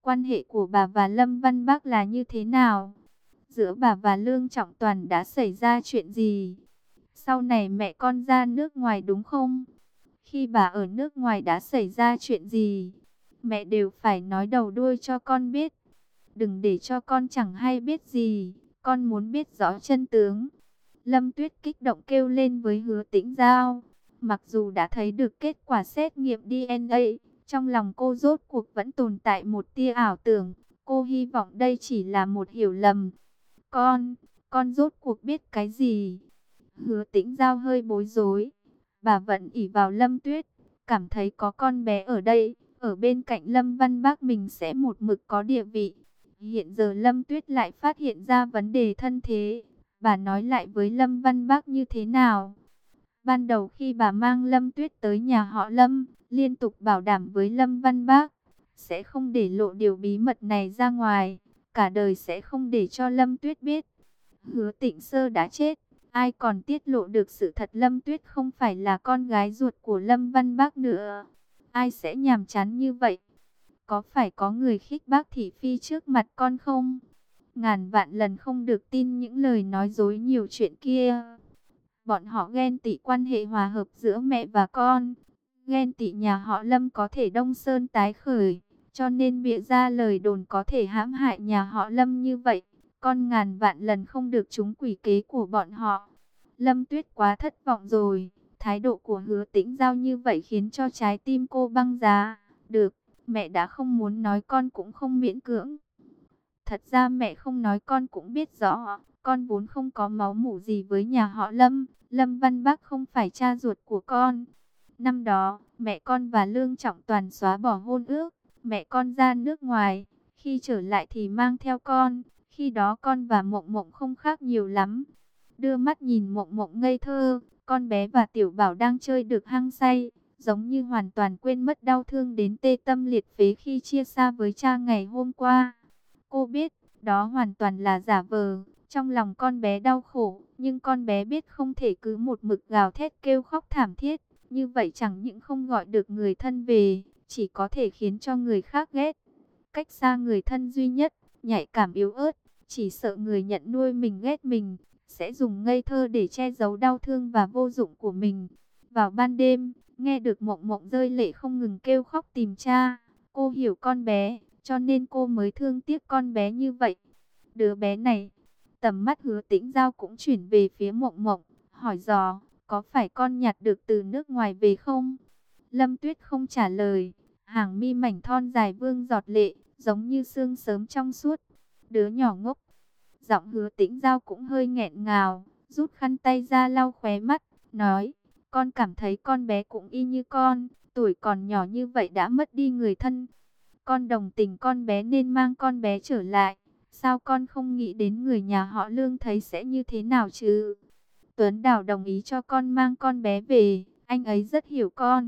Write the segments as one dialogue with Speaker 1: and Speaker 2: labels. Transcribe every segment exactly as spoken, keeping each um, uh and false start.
Speaker 1: Quan hệ của bà và Lâm Văn Bác là như thế nào? Giữa bà và Lương Trọng Toàn đã xảy ra chuyện gì? Sau này mẹ con ra nước ngoài đúng không? Khi bà ở nước ngoài đã xảy ra chuyện gì? Mẹ đều phải nói đầu đuôi cho con biết. Đừng để cho con chẳng hay biết gì. Con muốn biết rõ chân tướng. Lâm Tuyết kích động kêu lên với Hứa Tĩnh Giao. Mặc dù đã thấy được kết quả xét nghiệm đê en a, trong lòng cô rốt cuộc vẫn tồn tại một tia ảo tưởng. Cô hy vọng đây chỉ là một hiểu lầm. Con, con rốt cuộc biết cái gì? Hứa Tĩnh Giao hơi bối rối. Bà vẫn ỷ vào Lâm Tuyết, cảm thấy có con bé ở đây, ở bên cạnh Lâm Văn Bác mình sẽ một mực có địa vị. Hiện giờ Lâm Tuyết lại phát hiện ra vấn đề thân thế. Bà nói lại với Lâm Văn Bác như thế nào? Ban đầu khi bà mang Lâm Tuyết tới nhà họ Lâm, liên tục bảo đảm với Lâm Văn Bác, sẽ không để lộ điều bí mật này ra ngoài, cả đời sẽ không để cho Lâm Tuyết biết. Hứa Tĩnh Sơ đã chết, ai còn tiết lộ được sự thật Lâm Tuyết không phải là con gái ruột của Lâm Văn Bác nữa. Ai sẽ nhàm chán như vậy? Có phải có người khích bác thị phi trước mặt con không? Ngàn vạn lần không được tin những lời nói dối nhiều chuyện kia. Bọn họ ghen tị quan hệ hòa hợp giữa mẹ và con. Ghen tị nhà họ Lâm có thể đông sơn tái khởi, cho nên bịa ra lời đồn có thể hãm hại nhà họ Lâm như vậy. Con ngàn vạn lần không được trúng quỷ kế của bọn họ. Lâm Tuyết quá thất vọng rồi. Thái độ của Hứa Tĩnh Giao như vậy khiến cho trái tim cô băng giá. Được, mẹ đã không muốn nói con cũng không miễn cưỡng. Thật ra mẹ không nói con cũng biết rõ. Con vốn không có máu mủ gì với nhà họ Lâm. Lâm Văn Bác không phải cha ruột của con. Năm đó, mẹ con và Lương Trọng Toàn xóa bỏ hôn ước. Mẹ con ra nước ngoài. Khi trở lại thì mang theo con. Khi đó con và Mộng Mộng không khác nhiều lắm. Đưa mắt nhìn Mộng Mộng ngây thơ. Con bé và Tiểu Bảo đang chơi được hăng say. Giống như hoàn toàn quên mất đau thương đến tê tâm liệt phế khi chia xa với cha ngày hôm qua. Cô biết, đó hoàn toàn là giả vờ. Trong lòng con bé đau khổ, nhưng con bé biết không thể cứ một mực gào thét kêu khóc thảm thiết. Như vậy chẳng những không gọi được người thân về, chỉ có thể khiến cho người khác ghét. Cách xa người thân duy nhất, nhạy cảm yếu ớt, chỉ sợ người nhận nuôi mình ghét mình, sẽ dùng ngây thơ để che giấu đau thương và vô dụng của mình. Vào ban đêm, nghe được Mộng Mộng rơi lệ không ngừng kêu khóc tìm cha. Cô hiểu con bé, cho nên cô mới thương tiếc con bé như vậy. Đứa bé này, tầm mắt Hứa Tĩnh Giao cũng chuyển về phía Mộng Mộng, hỏi dò, có phải con nhặt được từ nước ngoài về không? Lâm Tuyết không trả lời, hàng mi mảnh thon dài vương giọt lệ, giống như sương sớm trong suốt. Đứa nhỏ ngốc. Giọng Hứa Tĩnh Giao cũng hơi nghẹn ngào, rút khăn tay ra lau khóe mắt, nói, con cảm thấy con bé cũng y như con, tuổi còn nhỏ như vậy đã mất đi người thân. Con đồng tình con bé nên mang con bé trở lại. Sao con không nghĩ đến người nhà họ Lương thấy sẽ như thế nào chứ? Tuấn Đào đồng ý cho con mang con bé về, anh ấy rất hiểu con.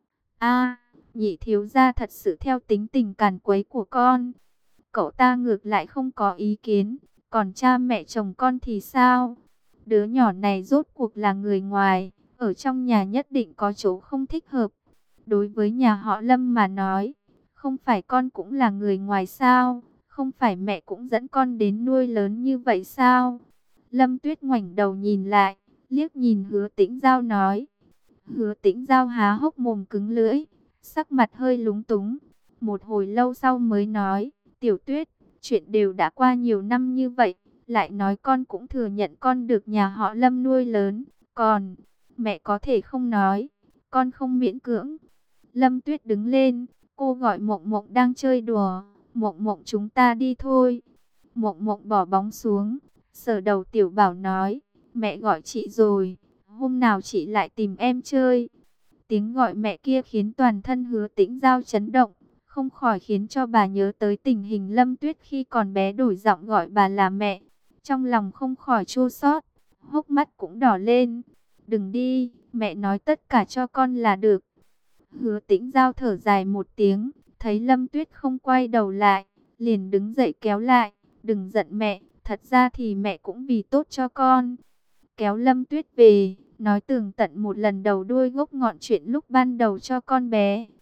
Speaker 1: A, nhị thiếu gia thật sự theo tính tình càn quấy của con. Cậu ta ngược lại không có ý kiến, còn cha mẹ chồng con thì sao? Đứa nhỏ này rốt cuộc là người ngoài, ở trong nhà nhất định có chỗ không thích hợp. Đối với nhà họ Lâm mà nói, không phải con cũng là người ngoài sao? Không phải mẹ cũng dẫn con đến nuôi lớn như vậy sao? Lâm Tuyết ngoảnh đầu nhìn lại, liếc nhìn Hứa Tĩnh Giao nói. Hứa Tĩnh Giao há hốc mồm cứng lưỡi, sắc mặt hơi lúng túng. Một hồi lâu sau mới nói, Tiểu Tuyết, chuyện đều đã qua nhiều năm như vậy, lại nói con cũng thừa nhận con được nhà họ Lâm nuôi lớn. Còn, mẹ có thể không nói, con không miễn cưỡng. Lâm Tuyết đứng lên, cô gọi Mộng Mộng đang chơi đùa. Mộng Mộng chúng ta đi thôi. Mộng Mộng bỏ bóng xuống, sờ đầu Tiểu Bảo nói, mẹ gọi chị rồi, hôm nào chị lại tìm em chơi. Tiếng gọi mẹ kia khiến toàn thân Hứa Tĩnh Giao chấn động, không khỏi khiến cho bà nhớ tới tình hình Lâm Tuyết khi còn bé đổi giọng gọi bà là mẹ. Trong lòng không khỏi chua xót, hốc mắt cũng đỏ lên. Đừng đi, mẹ nói tất cả cho con là được. Hứa Tĩnh Giao thở dài một tiếng, thấy Lâm Tuyết không quay đầu lại, liền đứng dậy kéo lại. Đừng giận mẹ, thật ra thì mẹ cũng vì tốt cho con. Kéo Lâm Tuyết về, nói tường tận một lần đầu đuôi gốc ngọn chuyện lúc ban đầu cho con bé.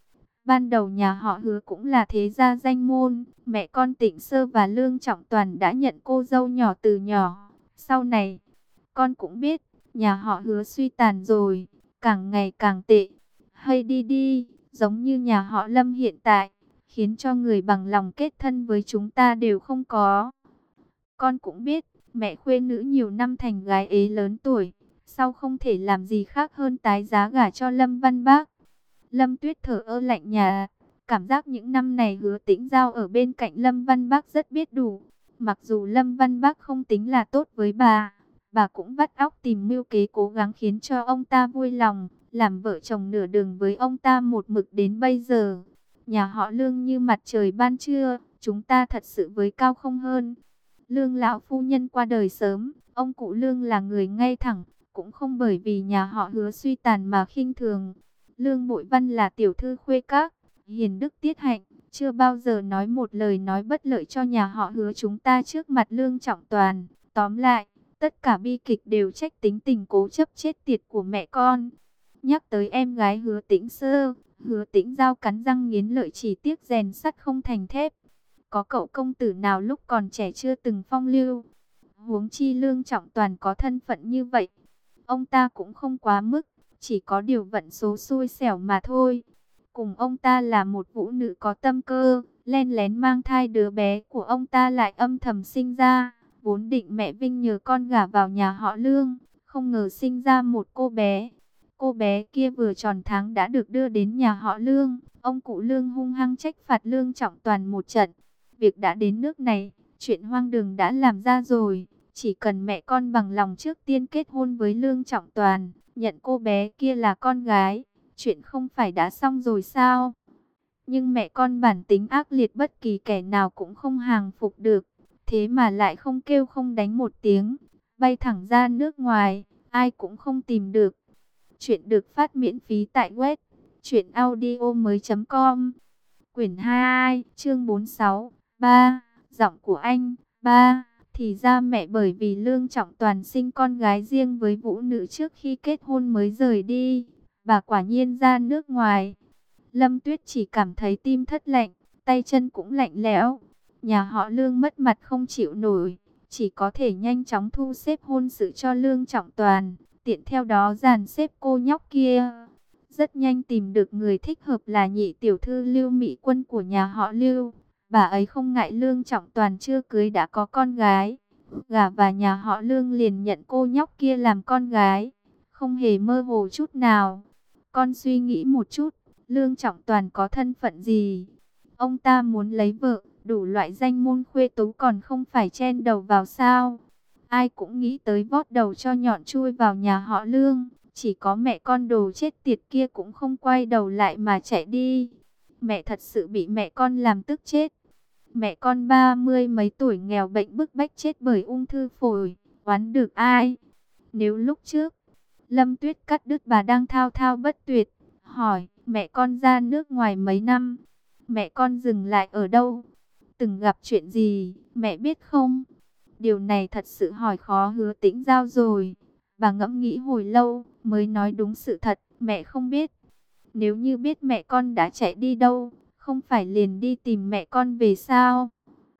Speaker 1: Ban đầu nhà họ Hứa cũng là thế gia danh môn, mẹ con Tịnh Sơ và Lương Trọng Toàn đã nhận cô dâu nhỏ từ nhỏ. Sau này, con cũng biết, nhà họ Hứa suy tàn rồi, càng ngày càng tệ. Hay đi đi, giống như nhà họ Lâm hiện tại, khiến cho người bằng lòng kết thân với chúng ta đều không có. Con cũng biết, mẹ khuê nữ nhiều năm thành gái ế lớn tuổi, sau không thể làm gì khác hơn tái giá gả cho Lâm Văn Bác. Lâm Tuyết thở ơ lạnh nhà, cảm giác những năm này Hứa Tĩnh Giao ở bên cạnh Lâm Văn Bác rất biết đủ. Mặc dù Lâm Văn Bác không tính là tốt với bà, bà cũng vắt óc tìm mưu kế cố gắng khiến cho ông ta vui lòng, làm vợ chồng nửa đường với ông ta một mực đến bây giờ. Nhà họ Lương như mặt trời ban trưa, chúng ta thật sự với cao không hơn. Lương lão phu nhân qua đời sớm, ông cụ Lương là người ngay thẳng, cũng không bởi vì nhà họ Hứa suy tàn mà khinh thường. Lương Bội Văn là tiểu thư khuê các, hiền đức tiết hạnh, chưa bao giờ nói một lời nói bất lợi cho nhà họ Hứa chúng ta trước mặt Lương Trọng Toàn. Tóm lại, tất cả bi kịch đều trách tính tình cố chấp chết tiệt của mẹ con. Nhắc tới em gái Hứa Tĩnh Sơ, Hứa Tĩnh Giao cắn răng nghiến lợi, chỉ tiếc rèn sắt không thành thép. Có cậu công tử nào lúc còn trẻ chưa từng phong lưu. Huống chi Lương Trọng Toàn có thân phận như vậy, ông ta cũng không quá mức, chỉ có điều vận số xui xẻo mà thôi. Cùng ông ta là một vũ nữ có tâm cơ, len lén mang thai đứa bé của ông ta lại âm thầm sinh ra. Vốn định mẹ Vinh nhờ con gả vào nhà họ Lương, không ngờ sinh ra một cô bé. Cô bé kia vừa tròn tháng đã được đưa đến nhà họ Lương. Ông cụ Lương hung hăng trách phạt Lương Trọng Toàn một trận. Việc đã đến nước này, chuyện hoang đường đã làm ra rồi. Chỉ cần mẹ con bằng lòng trước tiên kết hôn với Lương Trọng Toàn, nhận cô bé kia là con gái, chuyện không phải đã xong rồi sao? Nhưng mẹ con bản tính ác liệt, bất kỳ kẻ nào cũng không hàng phục được. Thế mà lại không kêu không đánh một tiếng, bay thẳng ra nước ngoài, ai cũng không tìm được. Chuyện được phát miễn phí tại web truyện audio mới chấm com. Quyển hai, chương bốn mươi sáu. Ba, giọng của anh. Ba, thì ra mẹ bởi vì Lương Trọng Toàn sinh con gái riêng với vũ nữ trước khi kết hôn mới rời đi. Bà quả nhiên ra nước ngoài. Lâm Tuyết chỉ cảm thấy tim thất lạnh, tay chân cũng lạnh lẽo. Nhà họ Lương mất mặt không chịu nổi, chỉ có thể nhanh chóng thu xếp hôn sự cho Lương Trọng Toàn, tiện theo đó dàn xếp cô nhóc kia. Rất nhanh tìm được người thích hợp là nhị tiểu thư Lưu Mỹ Quân của nhà họ Lưu. Bà ấy không ngại Lương Trọng Toàn chưa cưới đã có con gái, gả và nhà họ Lương liền nhận cô nhóc kia làm con gái, không hề mơ hồ chút nào. Con suy nghĩ một chút, Lương Trọng Toàn có thân phận gì? Ông ta muốn lấy vợ, đủ loại danh môn khuê tú còn không phải chen đầu vào sao? Ai cũng nghĩ tới vót đầu cho nhọn chui vào nhà họ Lương. Chỉ có mẹ con đồ chết tiệt kia cũng không quay đầu lại mà chạy đi. Mẹ thật sự bị mẹ con làm tức chết. Mẹ con ba mươi mấy tuổi nghèo bệnh bức bách chết bởi ung thư phổi, oán được ai? Nếu lúc trước, Lâm Tuyết cắt đứt bà đang thao thao bất tuyệt, hỏi, mẹ con ra nước ngoài mấy năm? Mẹ con dừng lại ở đâu? Từng gặp chuyện gì, mẹ biết không? Điều này thật sự hỏi khó Hứa Tĩnh Giao rồi. Bà ngẫm nghĩ hồi lâu, mới nói đúng sự thật, mẹ không biết. Nếu như biết mẹ con đã chạy đi đâu, không phải liền đi tìm mẹ con về sao?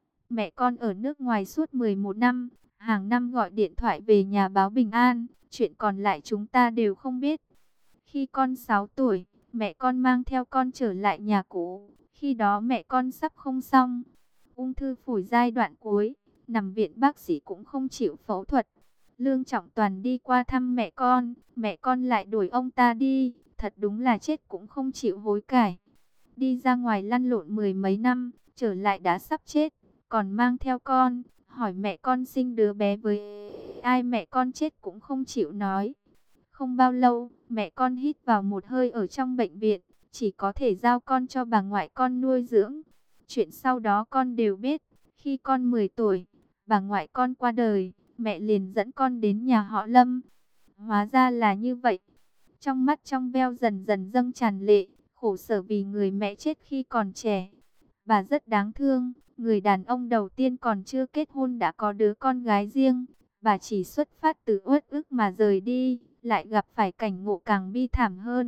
Speaker 1: Mẹ con ở nước ngoài suốt mười một năm, hàng năm gọi điện thoại về nhà báo bình an, chuyện còn lại chúng ta đều không biết. Khi con sáu tuổi, mẹ con mang theo con trở lại nhà cũ, khi đó mẹ con sắp không xong. Ung thư phổi giai đoạn cuối, nằm viện bác sĩ cũng không chịu phẫu thuật. Lương Trọng Toàn đi qua thăm mẹ con, mẹ con lại đuổi ông ta đi, thật đúng là chết cũng không chịu hối cải. Đi ra ngoài lăn lộn mười mấy năm, trở lại đã sắp chết, còn mang theo con, hỏi mẹ con sinh đứa bé với ai, mẹ con chết cũng không chịu nói. Không bao lâu, mẹ con hít vào một hơi ở trong bệnh viện, chỉ có thể giao con cho bà ngoại con nuôi dưỡng. Chuyện sau đó con đều biết, khi con mười tuổi, bà ngoại con qua đời, mẹ liền dẫn con đến nhà họ Lâm. Hóa ra là như vậy. Trong mắt trong veo dần dần dâng tràn lệ, khổ sở vì người mẹ chết khi còn trẻ. Bà rất đáng thương, người đàn ông đầu tiên còn chưa kết hôn đã có đứa con gái riêng. Bà chỉ xuất phát từ uất ức mà rời đi, lại gặp phải cảnh ngộ càng bi thảm hơn.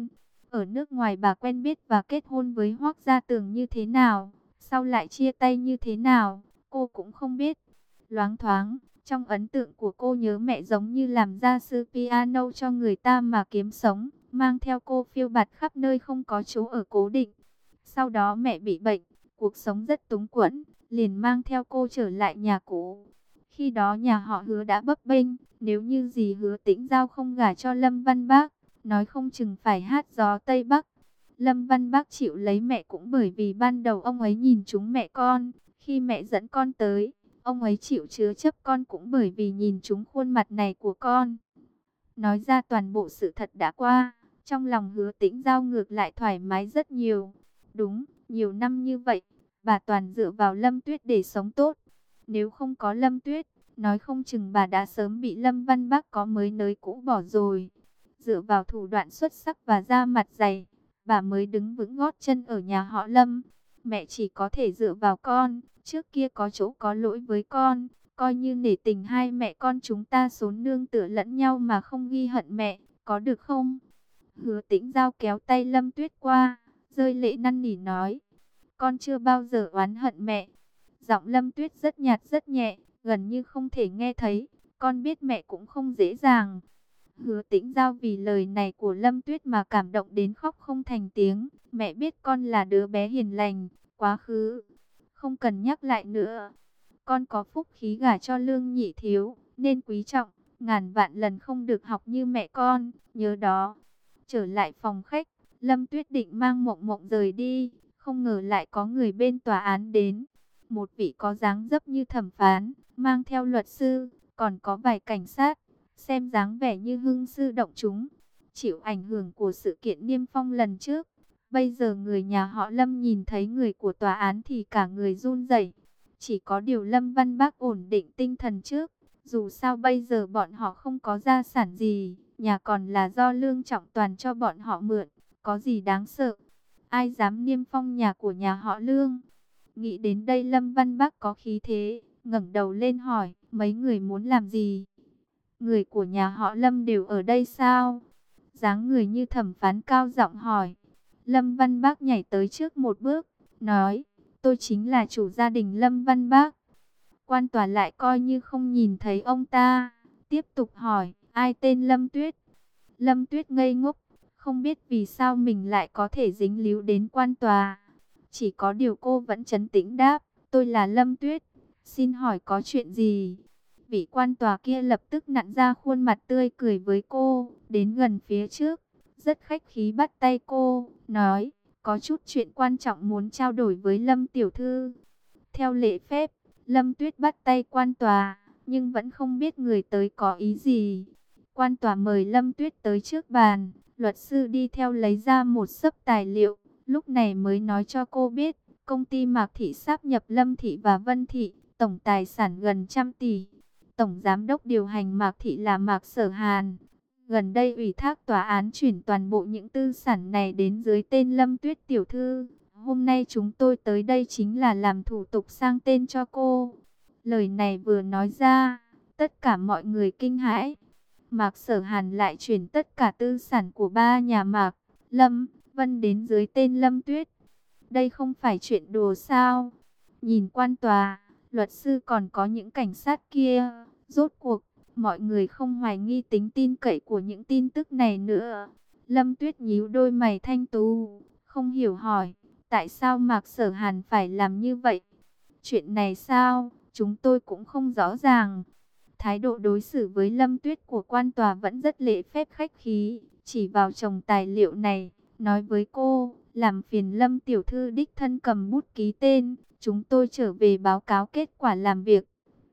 Speaker 1: ở nước ngoài bà quen biết và kết hôn với Hoắc Gia Tường như thế nào, sau lại chia tay như thế nào, cô cũng không biết. Loáng thoáng, trong ấn tượng của cô nhớ mẹ giống như làm gia sư piano cho người ta mà kiếm sống, mang theo cô phiêu bạt khắp nơi không có chỗ ở cố định. Sau đó mẹ bị bệnh, cuộc sống rất túng quẫn, liền mang theo cô trở lại nhà cũ. Khi đó nhà họ Hứa đã bấp bênh, nếu như dì Hứa Tĩnh Giao không gả cho Lâm Văn Bác, nói không chừng phải hát gió Tây Bắc. Lâm Văn Bác chịu lấy mẹ cũng bởi vì ban đầu ông ấy nhìn trúng mẹ con, khi mẹ dẫn con tới, ông ấy chịu chứa chấp con cũng bởi vì nhìn trúng khuôn mặt này của con. Nói ra toàn bộ sự thật đã qua, trong lòng Hứa Tĩnh Giao ngược lại thoải mái rất nhiều. Đúng, nhiều năm như vậy, bà toàn dựa vào Lâm Tuyết để sống tốt. Nếu không có Lâm Tuyết, nói không chừng bà đã sớm bị Lâm Văn Bác có mới nới cũ bỏ rồi. Dựa vào thủ đoạn xuất sắc và da mặt dày, bà mới đứng vững gót chân ở nhà họ Lâm. Mẹ chỉ có thể dựa vào con, trước kia có chỗ có lỗi với con, coi như nể tình hai mẹ con chúng ta xốn nương tựa lẫn nhau mà không ghi hận mẹ, có được không? Hứa Tĩnh Giao kéo tay Lâm Tuyết qua, rơi lệ năn nỉ nói, con chưa bao giờ oán hận mẹ. Giọng Lâm Tuyết rất nhạt rất nhẹ, gần như không thể nghe thấy, con biết mẹ cũng không dễ dàng. Hứa Tĩnh Giao vì lời này của Lâm Tuyết mà cảm động đến khóc không thành tiếng. Mẹ biết con là đứa bé hiền lành, quá khứ không cần nhắc lại nữa. Con có phúc khí gả cho Lương Nhị Thiếu, nên quý trọng, ngàn vạn lần không được học như mẹ con, nhớ đó. Trở lại phòng khách, Lâm Tuyết định mang Mộng Mộng rời đi, không ngờ lại có người bên tòa án đến. Một vị có dáng dấp như thẩm phán, mang theo luật sư, còn có vài cảnh sát, xem dáng vẻ như hưng sư động chúng. Chịu ảnh hưởng của sự kiện Niêm Phong lần trước, bây giờ người nhà họ Lâm nhìn thấy người của tòa án thì cả người run rẩy. Chỉ có điều Lâm Văn Bác ổn định tinh thần trước, dù sao bây giờ bọn họ không có gia sản gì, nhà còn là do Lương Trọng Toàn cho bọn họ mượn, có gì đáng sợ. Ai dám niêm phong nhà của nhà họ Lương? Nghĩ đến đây Lâm Văn Bác có khí thế, ngẩng đầu lên hỏi, mấy người muốn làm gì? Người của nhà họ Lâm đều ở đây sao? Dáng người như thẩm phán cao giọng hỏi. Lâm Văn Bác nhảy tới trước một bước, nói, tôi chính là chủ gia đình Lâm Văn Bác. Quan tòa lại coi như không nhìn thấy ông ta, tiếp tục hỏi, ai tên Lâm Tuyết? Lâm Tuyết ngây ngốc, không biết vì sao mình lại có thể dính líu đến quan tòa. Chỉ có điều cô vẫn trấn tĩnh đáp, tôi là Lâm Tuyết, xin hỏi có chuyện gì? Vị quan tòa kia lập tức nặn ra khuôn mặt tươi cười với cô, đến gần phía trước, rất khách khí bắt tay cô, nói, có chút chuyện quan trọng muốn trao đổi với Lâm tiểu thư. Theo lễ phép, Lâm Tuyết bắt tay quan tòa, nhưng vẫn không biết người tới có ý gì. Quan tòa mời Lâm Tuyết tới trước bàn, luật sư đi theo lấy ra một xấp tài liệu, lúc này mới nói cho cô biết, công ty Mạc Thị sáp nhập Lâm Thị và Vân Thị, tổng tài sản gần trăm tỷ. Tổng giám đốc điều hành Mạc Thị là Mạc Sở Hàn. Gần đây ủy thác tòa án chuyển toàn bộ những tư sản này đến dưới tên Lâm Tuyết tiểu thư. Hôm nay chúng tôi tới đây chính là làm thủ tục sang tên cho cô. Lời này vừa nói ra, tất cả mọi người kinh hãi. Mạc Sở Hàn lại chuyển tất cả tư sản của ba nhà Mạc, Lâm, Vân đến dưới tên Lâm Tuyết. Đây không phải chuyện đùa sao? Nhìn quan tòa, luật sư còn có những cảnh sát kia, rốt cuộc, mọi người không hoài nghi tính tin cậy của những tin tức này nữa. Lâm Tuyết nhíu đôi mày thanh tú, không hiểu hỏi, tại sao Mạc Sở Hàn phải làm như vậy? Chuyện này sao? Chúng tôi cũng không rõ ràng. Thái độ đối xử với Lâm Tuyết của quan tòa vẫn rất lễ phép khách khí, chỉ vào chồng tài liệu này, nói với cô, làm phiền Lâm tiểu thư đích thân cầm bút ký tên, chúng tôi trở về báo cáo kết quả làm việc.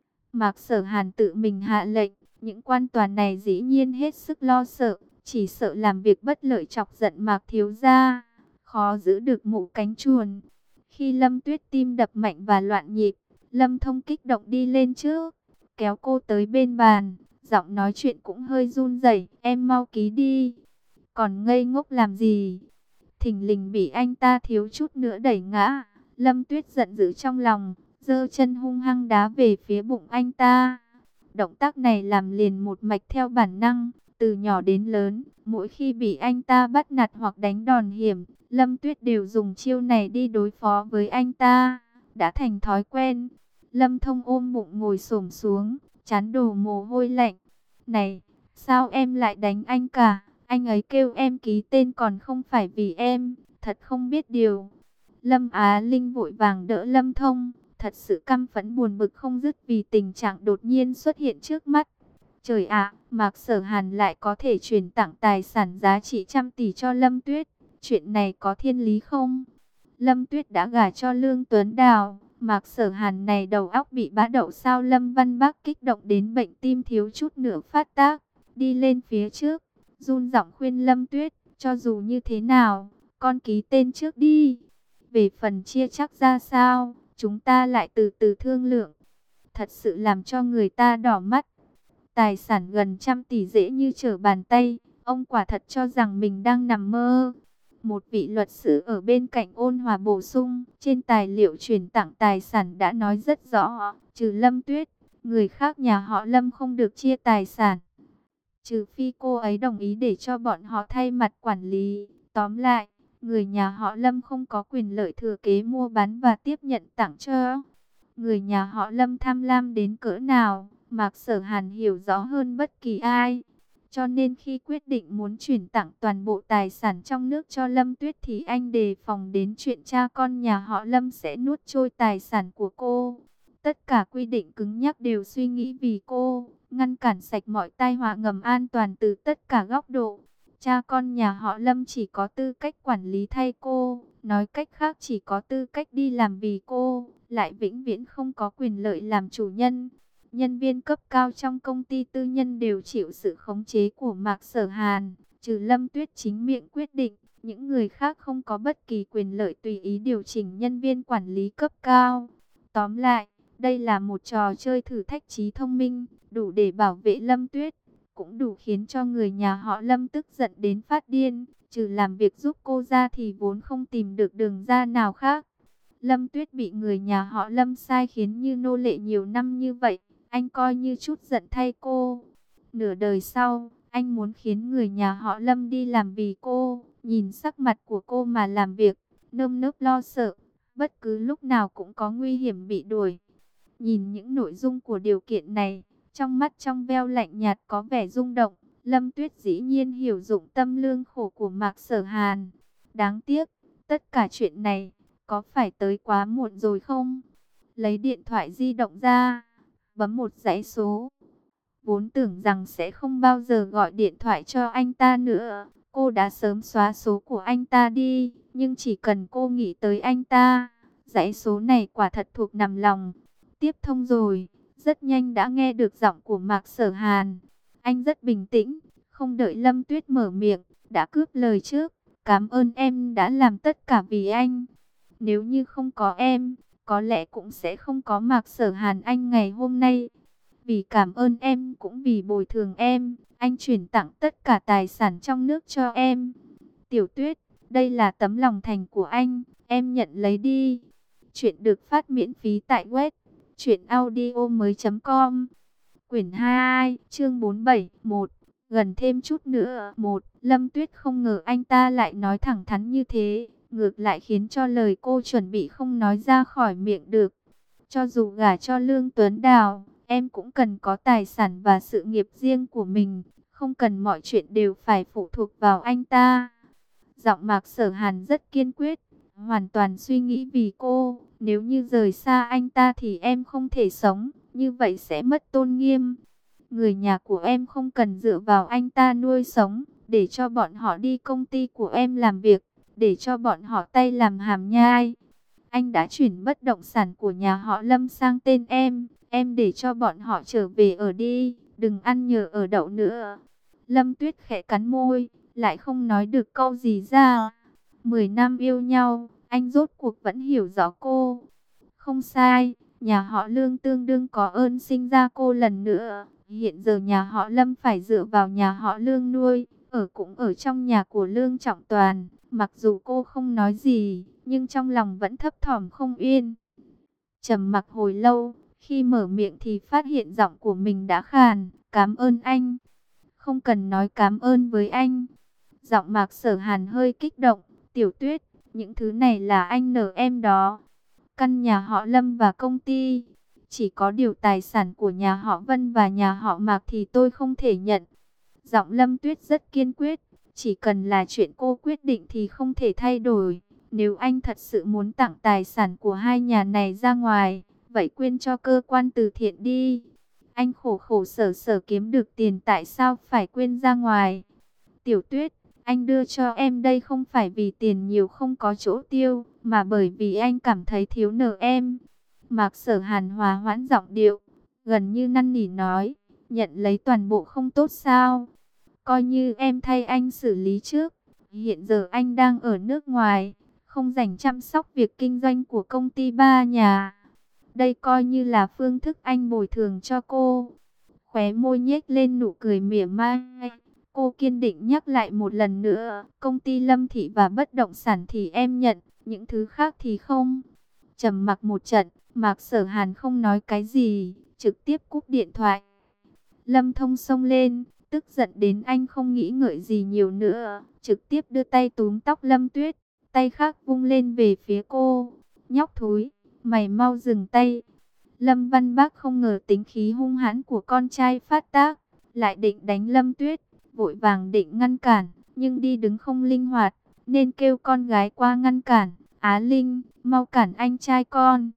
Speaker 1: Mạc Sở Hàn tự mình hạ lệnh, những quan tòa này dĩ nhiên hết sức lo sợ, chỉ sợ làm việc bất lợi chọc giận Mạc thiếu gia, khó giữ được mũ cánh chuồn. Khi Lâm Tuyết tim đập mạnh và loạn nhịp, Lâm Thông kích động đi lên trước, kéo cô tới bên bàn, giọng nói chuyện cũng hơi run rẩy, em mau ký đi, còn ngây ngốc làm gì? Thình lình bị anh ta thiếu chút nữa đẩy ngã, Lâm Tuyết giận dữ trong lòng, giơ chân hung hăng đá về phía bụng anh ta. Động tác này làm liền một mạch theo bản năng, từ nhỏ đến lớn, mỗi khi bị anh ta bắt nạt hoặc đánh đòn hiểm, Lâm Tuyết đều dùng chiêu này đi đối phó với anh ta, đã thành thói quen. Lâm Thông ôm bụng ngồi xổm xuống, trán đổ mồ hôi lạnh. Này, sao em lại đánh anh cả? Anh ấy kêu em ký tên còn không phải vì em, thật không biết điều. Lâm Á Linh vội vàng đỡ Lâm Thông, thật sự căm phẫn buồn bực không dứt vì tình trạng đột nhiên xuất hiện trước mắt. Trời ạ, Mạc Sở Hàn lại có thể chuyển tặng tài sản giá trị trăm tỷ cho Lâm Tuyết. Chuyện này có thiên lý không? Lâm Tuyết đã gả cho Lương Tuấn Đào. Mạc Sở Hàn này đầu óc bị bã đậu sao? Lâm Văn Bác kích động đến bệnh tim thiếu chút nữa phát tác. Đi lên phía trước, run giọng khuyên Lâm Tuyết, cho dù như thế nào, con ký tên trước đi. Về phần chia chắc ra sao, chúng ta lại từ từ thương lượng. Thật sự làm cho người ta đỏ mắt. Tài sản gần trăm tỷ dễ như trở bàn tay, ông quả thật cho rằng mình đang nằm mơ. Một vị luật sư ở bên cạnh ôn hòa bổ sung, trên tài liệu chuyển tặng tài sản đã nói rất rõ, trừ Lâm Tuyết, người khác nhà họ Lâm không được chia tài sản. Trừ phi cô ấy đồng ý để cho bọn họ thay mặt quản lý. Tóm lại, người nhà họ Lâm không có quyền lợi thừa kế mua bán và tiếp nhận tặng cho. Người nhà họ Lâm tham lam đến cỡ nào, Mạc Sở Hàn hiểu rõ hơn bất kỳ ai. Cho nên khi quyết định muốn chuyển tặng toàn bộ tài sản trong nước cho Lâm Tuyết thì anh đề phòng đến chuyện cha con nhà họ Lâm sẽ nuốt trôi tài sản của cô. Tất cả quy định cứng nhắc đều suy nghĩ vì cô, ngăn cản sạch mọi tai họa ngầm an toàn từ tất cả góc độ. Cha con nhà họ Lâm chỉ có tư cách quản lý thay cô, nói cách khác chỉ có tư cách đi làm vì cô, lại vĩnh viễn không có quyền lợi làm chủ nhân. Nhân viên cấp cao trong công ty tư nhân đều chịu sự khống chế của Mạc Sở Hàn, trừ Lâm Tuyết chính miệng quyết định, những người khác không có bất kỳ quyền lợi tùy ý điều chỉnh nhân viên quản lý cấp cao. Tóm lại, đây là một trò chơi thử thách trí thông minh, đủ để bảo vệ Lâm Tuyết, cũng đủ khiến cho người nhà họ Lâm tức giận đến phát điên, trừ làm việc giúp cô ra thì vốn không tìm được đường ra nào khác. Lâm Tuyết bị người nhà họ Lâm sai khiến như nô lệ nhiều năm như vậy, anh coi như chút giận thay cô. Nửa đời sau, anh muốn khiến người nhà họ Lâm đi làm vì cô, nhìn sắc mặt của cô mà làm việc, nơm nớp lo sợ, bất cứ lúc nào cũng có nguy hiểm bị đuổi. Nhìn những nội dung của điều kiện này, trong mắt trong veo lạnh nhạt có vẻ rung động, Lâm Tuyết dĩ nhiên hiểu dụng tâm lương khổ của Mạc Sở Hàn. Đáng tiếc, tất cả chuyện này, có phải tới quá muộn rồi không? Lấy điện thoại di động ra, bấm một dãy số. Vốn tưởng rằng sẽ không bao giờ gọi điện thoại cho anh ta nữa, cô đã sớm xóa số của anh ta đi, nhưng chỉ cần cô nghĩ tới anh ta, dãy số này quả thật thuộc nằm lòng. Tiếp thông rồi, rất nhanh đã nghe được giọng của Mạc Sở Hàn. Anh rất bình tĩnh, không đợi Lâm Tuyết mở miệng, đã cướp lời trước. Cảm ơn em đã làm tất cả vì anh. Nếu như không có em, có lẽ cũng sẽ không có Mạc Sở Hàn anh ngày hôm nay. Vì cảm ơn em cũng vì bồi thường em, anh chuyển tặng tất cả tài sản trong nước cho em. Tiểu Tuyết, đây là tấm lòng thành của anh, em nhận lấy đi. Chuyện được phát miễn phí tại web truyện audio mới chấm com. Quyển hai, chương bốn mươi bảy, một. Gần thêm chút nữa. Một, Lâm Tuyết không ngờ anh ta lại nói thẳng thắn như thế, ngược lại khiến cho lời cô chuẩn bị không nói ra khỏi miệng được. Cho dù gả cho Lương Tuấn Đào, em cũng cần có tài sản và sự nghiệp riêng của mình, không cần mọi chuyện đều phải phụ thuộc vào anh ta. Giọng Mạc Sở Hàn rất kiên quyết, hoàn toàn suy nghĩ vì cô. Nếu như rời xa anh ta thì em không thể sống, như vậy sẽ mất tôn nghiêm. Người nhà của em không cần dựa vào anh ta nuôi sống, để cho bọn họ đi công ty của em làm việc, để cho bọn họ tay làm hàm nhai. Anh đã chuyển bất động sản của nhà họ Lâm sang tên em, em để cho bọn họ trở về ở đi, đừng ăn nhờ ở đậu nữa. Lâm Tuyết khẽ cắn môi, lại không nói được câu gì ra. Mười năm yêu nhau, anh rốt cuộc vẫn hiểu rõ cô. Không sai, nhà họ Lương tương đương có ơn sinh ra cô lần nữa. Hiện giờ nhà họ Lâm phải dựa vào nhà họ Lương nuôi, ở cũng ở trong nhà của Lương Trọng Toàn. Mặc dù cô không nói gì, nhưng trong lòng vẫn thấp thỏm không yên. Trầm mặc hồi lâu, khi mở miệng thì phát hiện giọng của mình đã khàn. Cảm ơn anh. không cần nói cảm ơn với anh. Giọng Mạc Sở Hàn hơi kích động. Tiểu Tuyết, những thứ này là anh nợ em đó. Căn nhà họ Lâm và công ty. Chỉ có điều tài sản của nhà họ Vân và nhà họ Mạc thì tôi không thể nhận. Giọng Lâm Tuyết rất kiên quyết. Chỉ cần là chuyện cô quyết định thì không thể thay đổi. Nếu anh thật sự muốn tặng tài sản của hai nhà này ra ngoài, vậy quyên cho cơ quan từ thiện đi. Anh khổ khổ sở sở kiếm được tiền, tại sao phải quyên ra ngoài? Tiểu Tuyết, anh đưa cho em đây không phải vì tiền nhiều không có chỗ tiêu, mà bởi vì anh cảm thấy thiếu nợ em. Mạc Sở Hàn hòa hoãn giọng điệu, gần như năn nỉ nói, nhận lấy toàn bộ không tốt sao? Coi như em thay anh xử lý trước. Hiện giờ anh đang ở nước ngoài, không rảnh chăm sóc việc kinh doanh của công ty ba nhà. Đây coi như là phương thức anh bồi thường cho cô. Khóe môi nhếch lên nụ cười mỉa mai. Cô kiên định nhắc lại một lần nữa, công ty Lâm Thị và bất động sản thì em nhận, những thứ khác thì không. Trầm mặc một trận, Mạc Sở Hàn không nói cái gì, trực tiếp cúp điện thoại. Lâm Thông xông lên, tức giận đến anh không nghĩ ngợi gì nhiều nữa, trực tiếp đưa tay túm tóc Lâm Tuyết, tay khác vung lên về phía cô. Nhóc thối, mày mau dừng tay. Lâm Văn Bác không ngờ tính khí hung hãn của con trai phát tác, lại định đánh Lâm Tuyết, vội vàng định ngăn cản, nhưng đi đứng không linh hoạt, nên kêu con gái qua ngăn cản. Á Linh, mau cản anh trai con.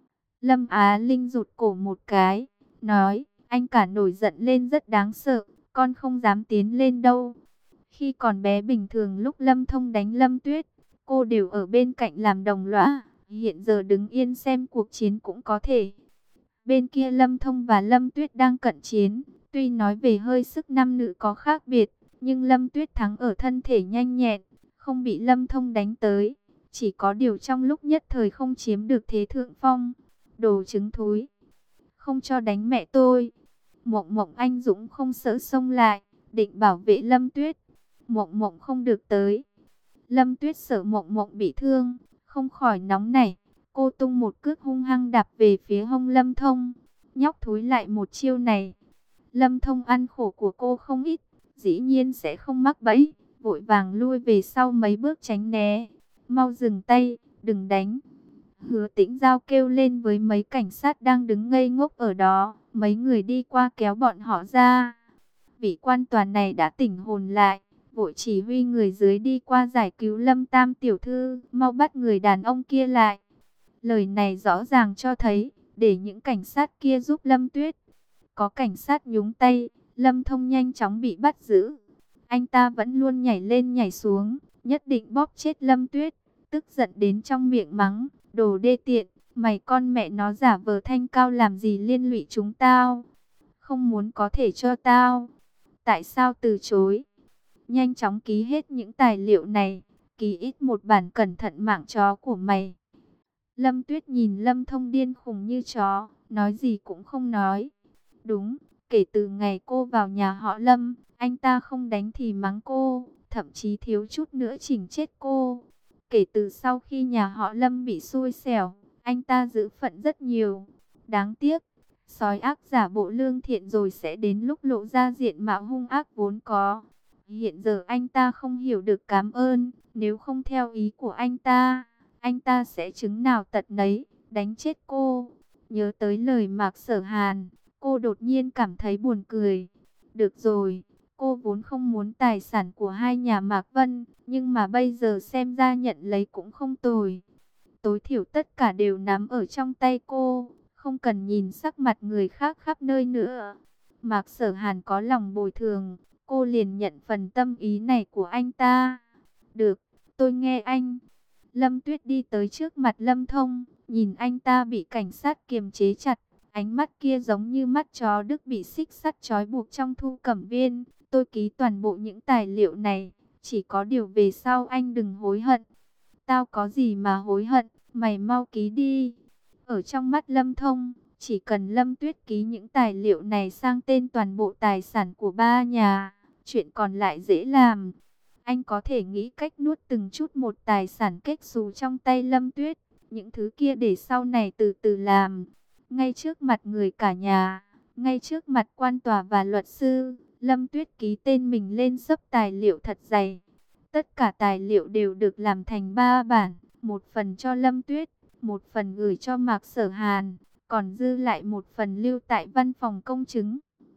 Speaker 1: Lâm Á Linh rụt cổ một cái, nói, anh cả nổi giận lên rất đáng sợ, con không dám tiến lên đâu. Khi còn bé bình thường lúc Lâm Thông đánh Lâm Tuyết, cô đều ở bên cạnh làm đồng lõa, hiện giờ đứng yên xem cuộc chiến cũng có thể. Bên kia Lâm Thông và Lâm Tuyết đang cận chiến, tuy nói về hơi sức nam nữ có khác biệt, nhưng Lâm Tuyết thắng ở thân thể nhanh nhẹn, không bị Lâm Thông đánh tới. Chỉ có điều trong lúc nhất thời không chiếm được thế thượng phong. Đồ trứng thối, không cho đánh mẹ tôi. Mộng Mộng anh dũng không sợ xông lại, định bảo vệ Lâm Tuyết. Mộng Mộng không được tới. Lâm Tuyết sợ Mộng Mộng bị thương, không khỏi nóng nảy. Cô tung một cước hung hăng đạp về phía hông Lâm Thông. Nhóc thối lại một chiêu này. Lâm Thông ăn khổ của cô không ít, dĩ nhiên sẽ không mắc bẫy, vội vàng lui về sau mấy bước tránh né. Mau dừng tay, đừng đánh. Hứa Tĩnh Giao kêu lên với mấy cảnh sát đang đứng ngây ngốc ở đó. Mấy người đi qua kéo bọn họ ra. Vị quan toàn này đã tỉnh hồn lại, vội chỉ huy người dưới đi qua giải cứu Lâm Tam tiểu thư, mau bắt người đàn ông kia lại. Lời này rõ ràng cho thấy, để những cảnh sát kia giúp Lâm Tuyết. Có cảnh sát nhúng tay, Lâm Thông nhanh chóng bị bắt giữ. Anh ta vẫn luôn nhảy lên nhảy xuống, nhất định bóp chết Lâm Tuyết. Tức giận đến trong miệng mắng, đồ đê tiện, mày con mẹ nó giả vờ thanh cao làm gì liên lụy chúng tao. Không muốn có thể cho tao. Tại sao từ chối? Nhanh chóng ký hết những tài liệu này, ký ít một bản cẩn thận mạng chó của mày. Lâm Tuyết nhìn Lâm Thông điên khùng như chó, nói gì cũng không nói. Đúng, kể từ ngày cô vào nhà họ Lâm, anh ta không đánh thì mắng cô, thậm chí thiếu chút nữa chỉnh chết cô. Kể từ sau khi nhà họ Lâm bị xui xẻo, anh ta giữ phận rất nhiều. Đáng tiếc, sói ác giả bộ lương thiện rồi sẽ đến lúc lộ ra diện mạo hung ác vốn có. Hiện giờ anh ta không hiểu được cảm ơn, nếu không theo ý của anh ta, anh ta sẽ chứng nào tật nấy, đánh chết cô. Nhớ tới lời Mạc Sở Hàn, cô đột nhiên cảm thấy buồn cười. Được rồi, cô vốn không muốn tài sản của hai nhà Mạc Vân, nhưng mà bây giờ xem ra nhận lấy cũng không tồi. Tối thiểu tất cả đều nắm ở trong tay cô, không cần nhìn sắc mặt người khác khắp nơi nữa. Mạc Sở Hàn có lòng bồi thường, cô liền nhận phần tâm ý này của anh ta. Được, tôi nghe anh. Lâm Tuyết đi tới trước mặt Lâm Thông, nhìn anh ta bị cảnh sát kiềm chế chặt. Ánh mắt kia giống như mắt chó Đức bị xích sắt trói buộc trong thu cẩm viên. Tôi ký toàn bộ những tài liệu này, chỉ có điều về sau anh đừng hối hận. Tao có gì mà hối hận, mày mau ký đi. Ở trong mắt Lâm Thông, chỉ cần Lâm Tuyết ký những tài liệu này sang tên toàn bộ tài sản của ba nhà, chuyện còn lại dễ làm. Anh có thể nghĩ cách nuốt từng chút một tài sản kết xù trong tay Lâm Tuyết, những thứ kia để sau này từ từ làm. Ngay trước mặt người cả nhà, ngay trước mặt quan tòa và luật sư, Lâm Tuyết ký tên mình lên xấp tài liệu thật dày. Tất cả tài liệu đều được làm thành ba bản, một phần cho Lâm Tuyết, một phần gửi cho Mạc Sở Hàn, còn dư lại một phần lưu tại văn phòng công chứng.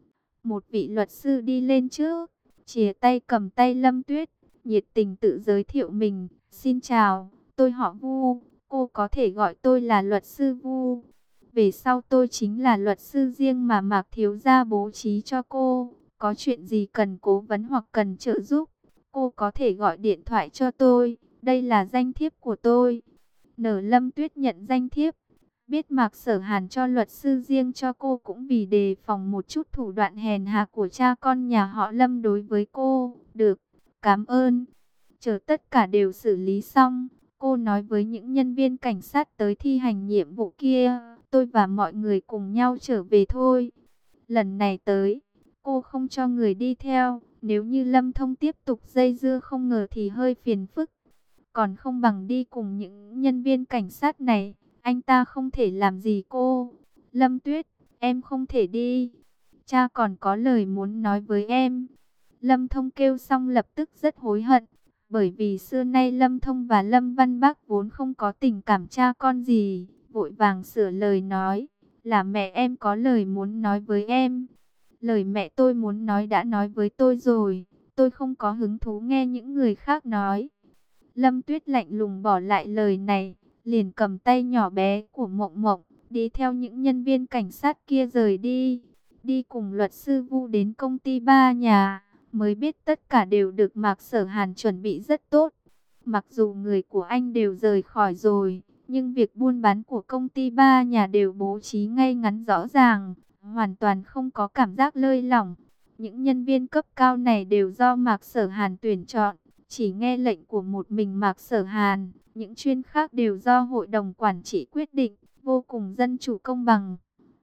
Speaker 1: Một vị luật sư đi lên trước, chìa tay cầm tay Lâm Tuyết, nhiệt tình tự giới thiệu mình. Xin chào, tôi họ Vu, cô có thể gọi tôi là luật sư Vu. Về sau tôi chính là luật sư riêng mà Mạc thiếu gia bố trí cho cô. Có chuyện gì cần cố vấn hoặc cần trợ giúp, cô có thể gọi điện thoại cho tôi. Đây là danh thiếp của tôi. Nở Lâm Tuyết nhận danh thiếp. Biết Mạc Sở Hàn cho luật sư riêng cho cô cũng vì đề phòng một chút thủ đoạn hèn hạ của cha con nhà họ Lâm đối với cô. Được, cảm ơn. Chờ tất cả đều xử lý xong, cô nói với những nhân viên cảnh sát tới thi hành nhiệm vụ kia, tôi và mọi người cùng nhau trở về thôi. Lần này tới, cô không cho người đi theo, nếu như Lâm Thông tiếp tục dây dưa không ngờ thì hơi phiền phức. Còn không bằng đi cùng những nhân viên cảnh sát này, anh ta không thể làm gì cô. Lâm Tuyết, em không thể đi. Cha còn có lời muốn nói với em. Lâm Thông kêu xong lập tức rất hối hận. Bởi vì xưa nay Lâm Thông và Lâm Văn Bác vốn không có tình cảm cha con gì. Vội vàng sửa lời nói, là mẹ em có lời muốn nói với em. Lời mẹ tôi muốn nói đã nói với tôi rồi. Tôi không có hứng thú nghe những người khác nói. Lâm Tuyết lạnh lùng bỏ lại lời này, liền cầm tay nhỏ bé của Mộng Mộng, đi theo những nhân viên cảnh sát kia rời đi. Đi cùng luật sư Vu đến công ty Ba Nhà, mới biết tất cả đều được Mạc Sở Hàn chuẩn bị rất tốt. Mặc dù người của anh đều rời khỏi rồi, nhưng việc buôn bán của công ty Ba Nhà đều bố trí ngay ngắn rõ ràng, hoàn toàn không có cảm giác lơi lỏng. Những nhân viên cấp cao này đều do Mạc Sở Hàn tuyển chọn, chỉ nghe lệnh của một mình Mạc Sở Hàn, những chuyên khác đều do hội đồng quản trị quyết định, vô cùng dân chủ công bằng.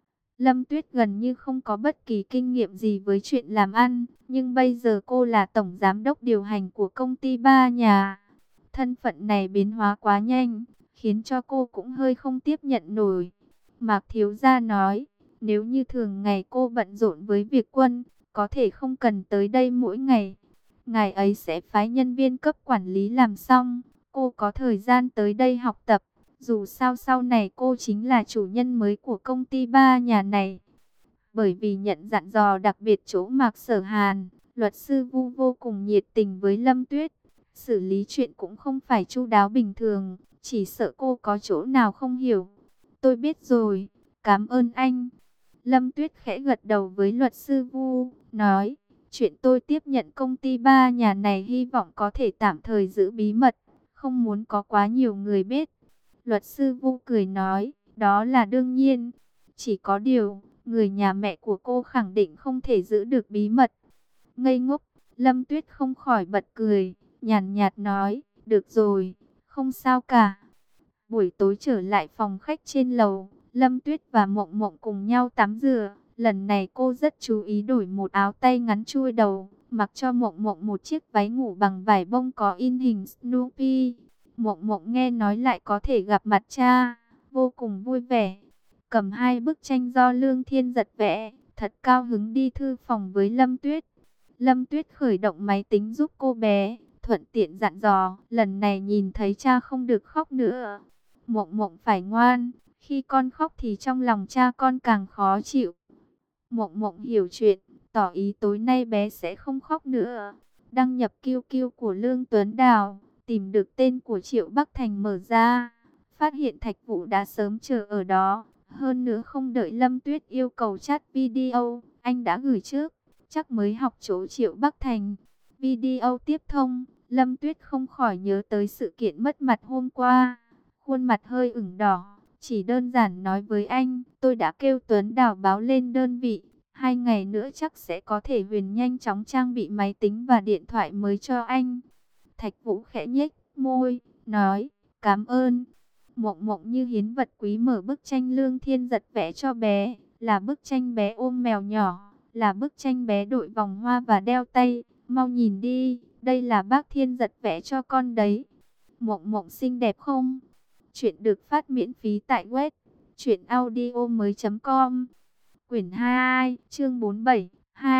Speaker 1: Lâm Tuyết gần như không có bất kỳ kinh nghiệm gì với chuyện làm ăn, nhưng bây giờ cô là tổng giám đốc điều hành của công ty Ba Nhà. Thân phận này biến hóa quá nhanh, khiến cho cô cũng hơi không tiếp nhận nổi. Mạc thiếu gia nói, nếu như thường ngày cô bận rộn với việc quân, có thể không cần tới đây mỗi ngày. Ngài ấy sẽ phái nhân viên cấp quản lý làm xong, cô có thời gian tới đây học tập. Dù sao sau này cô chính là chủ nhân mới của công ty Ba Nhà này. Bởi vì nhận dặn dò đặc biệt chỗ Mạc Sở Hàn, luật sư Vu vô cùng nhiệt tình với Lâm Tuyết. Xử lý chuyện cũng không phải chu đáo bình thường, chỉ sợ cô có chỗ nào không hiểu. Tôi biết rồi, cảm ơn anh. Lâm Tuyết khẽ gật đầu với luật sư Vu, nói, chuyện tôi tiếp nhận công ty Ba Nhà này hy vọng có thể tạm thời giữ bí mật, không muốn có quá nhiều người biết. Luật sư Vu cười nói, đó là đương nhiên. Chỉ có điều, người nhà mẹ của cô khẳng định không thể giữ được bí mật. Ngây ngốc, Lâm Tuyết không khỏi bật cười, nhàn nhạt nói, được rồi, không sao cả. Buổi tối trở lại phòng khách trên lầu, Lâm Tuyết và Mộng Mộng cùng nhau tắm rửa. Lần này cô rất chú ý đổi một áo tay ngắn chui đầu, mặc cho Mộng Mộng một chiếc váy ngủ bằng vải bông có in hình Snoopy. Mộng Mộng nghe nói lại có thể gặp mặt cha, vô cùng vui vẻ. Cầm hai bức tranh do Lương Thiên Giật vẽ, thật cao hứng đi thư phòng với Lâm Tuyết. Lâm Tuyết khởi động máy tính giúp cô bé, thuận tiện dặn dò, lần này nhìn thấy cha không được khóc nữa. Mộng Mộng phải ngoan, khi con khóc thì trong lòng cha con càng khó chịu. Mộng Mộng hiểu chuyện, tỏ ý tối nay bé sẽ không khóc nữa. Đăng nhập quy quy của Lương Tuấn Đào, tìm được tên của Triệu Bắc Thành mở ra, phát hiện Thạch Vũ đã sớm chờ ở đó. Hơn nữa không đợi Lâm Tuyết yêu cầu chat video, anh đã gửi trước, chắc mới học chỗ Triệu Bắc Thành. Video tiếp thông, Lâm Tuyết không khỏi nhớ tới sự kiện mất mặt hôm qua, khuôn mặt hơi ửng đỏ, chỉ đơn giản nói với anh, tôi đã kêu Tuấn Đào báo lên đơn vị, hai ngày nữa chắc sẽ có thể Huyền nhanh chóng trang bị máy tính và điện thoại mới cho anh. Thạch Vũ khẽ nhếch môi, nói, cảm ơn. Mộng Mộng như hiến vật quý mở bức tranh Lương Thiên Giật vẽ cho bé, là bức tranh bé ôm mèo nhỏ, là bức tranh bé đội vòng hoa và đeo tay, mau nhìn đi, đây là bác Thiên Giật vẽ cho con đấy. Mộng Mộng xinh đẹp không? Chuyện được phát miễn phí tại web truyện audio mới chấm com. Quyển hai, chương bốn mươi bảy, hai.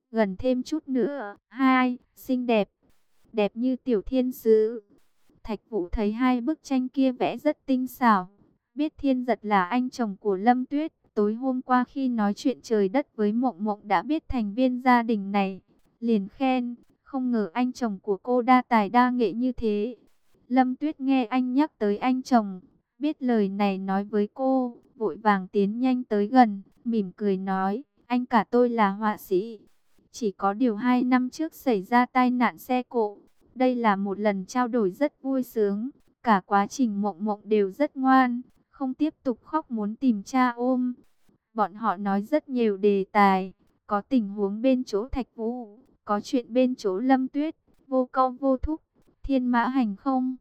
Speaker 1: gần thêm chút nữa, hai, xinh đẹp, đẹp như tiểu thiên sứ. Thạch Vũ thấy hai bức tranh kia vẽ rất tinh xảo, biết Thiên Giật là anh chồng của Lâm Tuyết. Tối hôm qua khi nói chuyện trời đất với Mộng Mộng đã biết thành viên gia đình này, liền khen, không ngờ anh chồng của cô đa tài đa nghệ như thế. Lâm Tuyết nghe anh nhắc tới anh chồng, biết lời này nói với cô, vội vàng tiến nhanh tới gần, mỉm cười nói, anh cả tôi là họa sĩ. Chỉ có điều hai năm trước xảy ra tai nạn xe cộ. Đây là một lần trao đổi rất vui sướng. Cả quá trình Mộng Mộng đều rất ngoan, không tiếp tục khóc muốn tìm cha ôm. Bọn họ nói rất nhiều đề tài, có tình huống bên chỗ Thạch Vũ, có chuyện bên chỗ Lâm Tuyết, vô câu vô thúc, thiên mã hành không.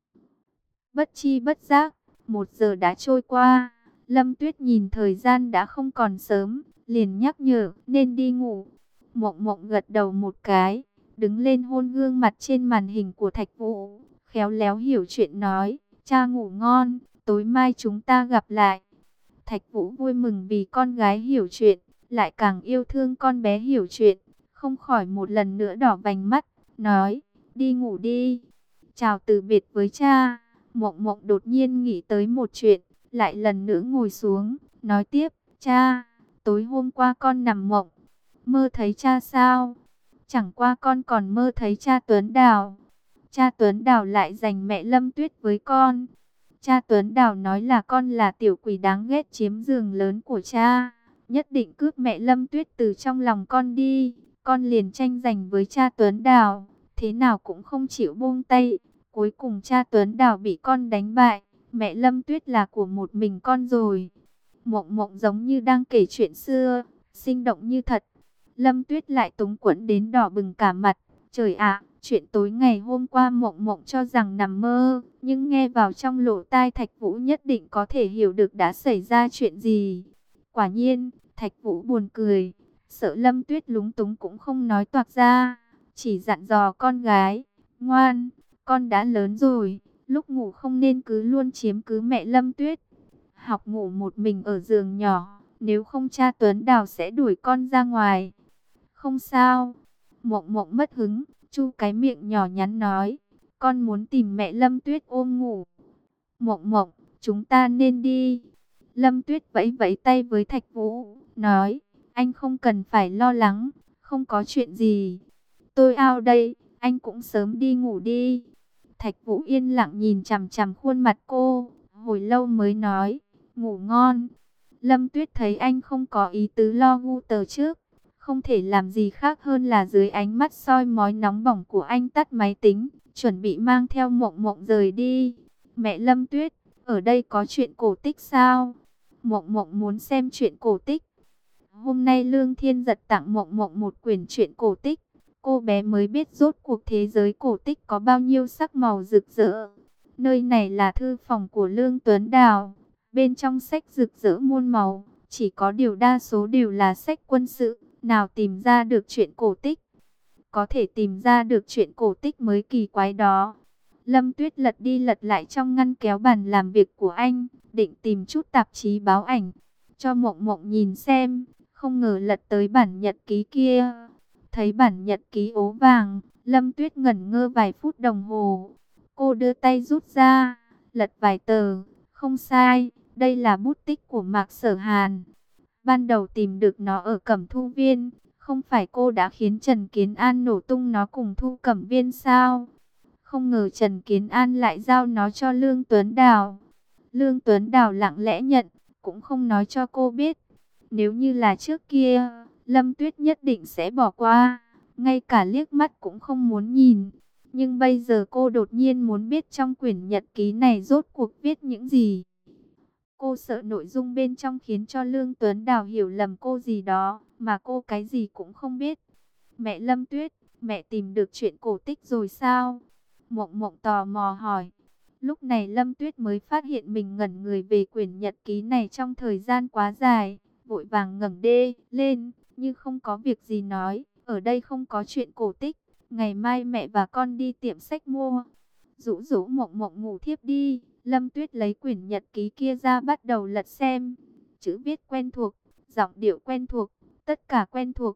Speaker 1: Bất chi bất giác, một giờ đã trôi qua. Lâm Tuyết nhìn thời gian đã không còn sớm, liền nhắc nhở nên đi ngủ. Mộng Mộng gật đầu một cái, đứng lên hôn gương mặt trên màn hình của Thạch Vũ, khéo léo hiểu chuyện nói, cha ngủ ngon, tối mai chúng ta gặp lại. Thạch Vũ vui mừng vì con gái hiểu chuyện, lại càng yêu thương con bé hiểu chuyện, không khỏi một lần nữa đỏ vành mắt, nói, đi ngủ đi. Chào từ biệt với cha. Mộng Mộng đột nhiên nghĩ tới một chuyện, lại lần nữa ngồi xuống, nói tiếp, cha, tối hôm qua con nằm mộng, mơ thấy cha sao? Chẳng qua con còn mơ thấy cha Tuấn Đào. Cha Tuấn Đào lại giành mẹ Lâm Tuyết với con. Cha Tuấn Đào nói là con là tiểu quỷ đáng ghét chiếm giường lớn của cha, nhất định cướp mẹ Lâm Tuyết từ trong lòng con đi. Con liền tranh giành với cha Tuấn Đào, thế nào cũng không chịu buông tay. Cuối cùng cha Tuấn Đào bị con đánh bại, mẹ Lâm Tuyết là của một mình con rồi. Mộng Mộng giống như đang kể chuyện xưa, sinh động như thật. Lâm Tuyết lại túng quẫn đến đỏ bừng cả mặt. Trời ạ, chuyện tối ngày hôm qua Mộng Mộng cho rằng nằm mơ, nhưng nghe vào trong lỗ tai Thạch Vũ nhất định có thể hiểu được đã xảy ra chuyện gì. Quả nhiên, Thạch Vũ buồn cười, sợ Lâm Tuyết lúng túng cũng không nói toạc ra, chỉ dặn dò con gái, ngoan, con đã lớn rồi, lúc ngủ không nên cứ luôn chiếm cứ mẹ Lâm Tuyết. Học ngủ một mình ở giường nhỏ, nếu không cha Tuấn Đào sẽ đuổi con ra ngoài. Không sao. Mộng Mộng mất hứng, chu cái miệng nhỏ nhắn nói, con muốn tìm mẹ Lâm Tuyết ôm ngủ. Mộng Mộng, chúng ta nên đi. Lâm Tuyết vẫy vẫy tay với Thạch Vũ, nói, anh không cần phải lo lắng, không có chuyện gì. Tôi ao đây, anh cũng sớm đi ngủ đi. Thạch Vũ yên lặng nhìn chằm chằm khuôn mặt cô, hồi lâu mới nói, ngủ ngon. Lâm Tuyết thấy anh không có ý tứ lo gu tờ trước, không thể làm gì khác hơn là dưới ánh mắt soi mói nóng bỏng của anh tắt máy tính, chuẩn bị mang theo Mộng Mộng rời đi. Mẹ Lâm Tuyết, ở đây có chuyện cổ tích sao? Mộng Mộng muốn xem chuyện cổ tích. Hôm nay Lương Thiên Giật tặng Mộng Mộng một quyển truyện cổ tích. Cô bé mới biết rốt cuộc thế giới cổ tích có bao nhiêu sắc màu rực rỡ. Nơi này là thư phòng của Lương Tuấn Đào. Bên trong sách rực rỡ muôn màu, chỉ có điều đa số đều là sách quân sự. Nào tìm ra được chuyện cổ tích? Có thể tìm ra được chuyện cổ tích mới kỳ quái đó. Lâm Tuyết lật đi lật lại trong ngăn kéo bàn làm việc của anh, định tìm chút tạp chí báo ảnh cho Mộng Mộng nhìn xem, không ngờ lật tới bản nhật ký kia. Thấy bản nhật ký ố vàng, Lâm Tuyết ngẩn ngơ vài phút đồng hồ. Cô đưa tay rút ra, lật vài tờ, không sai, đây là bút tích của Mạc Sở Hàn. Ban đầu tìm được nó ở Cẩm Thu Viên, không phải cô đã khiến Trần Kiến An nổ tung nó cùng Thu Cẩm Viên sao? Không ngờ Trần Kiến An lại giao nó cho Lương Tuấn Đào. Lương Tuấn Đào lặng lẽ nhận, cũng không nói cho cô biết. Nếu như là trước kia, Lâm Tuyết nhất định sẽ bỏ qua, ngay cả liếc mắt cũng không muốn nhìn. Nhưng bây giờ cô đột nhiên muốn biết trong quyển nhật ký này rốt cuộc viết những gì. Cô sợ nội dung bên trong khiến cho Lương Tuấn Đào hiểu lầm cô gì đó, mà cô cái gì cũng không biết. Mẹ Lâm Tuyết, mẹ tìm được chuyện cổ tích rồi sao? Mộng Mộng tò mò hỏi. Lúc này Lâm Tuyết mới phát hiện mình ngẩn người về quyển nhật ký này trong thời gian quá dài, vội vàng ngẩng đê lên, như không có việc gì nói, ở đây không có chuyện cổ tích, ngày mai mẹ và con đi tiệm sách mua. Rũ rũ Mộng Mộng ngủ thiếp đi. Lâm Tuyết lấy quyển nhật ký kia ra bắt đầu lật xem. Chữ viết quen thuộc, giọng điệu quen thuộc, tất cả quen thuộc,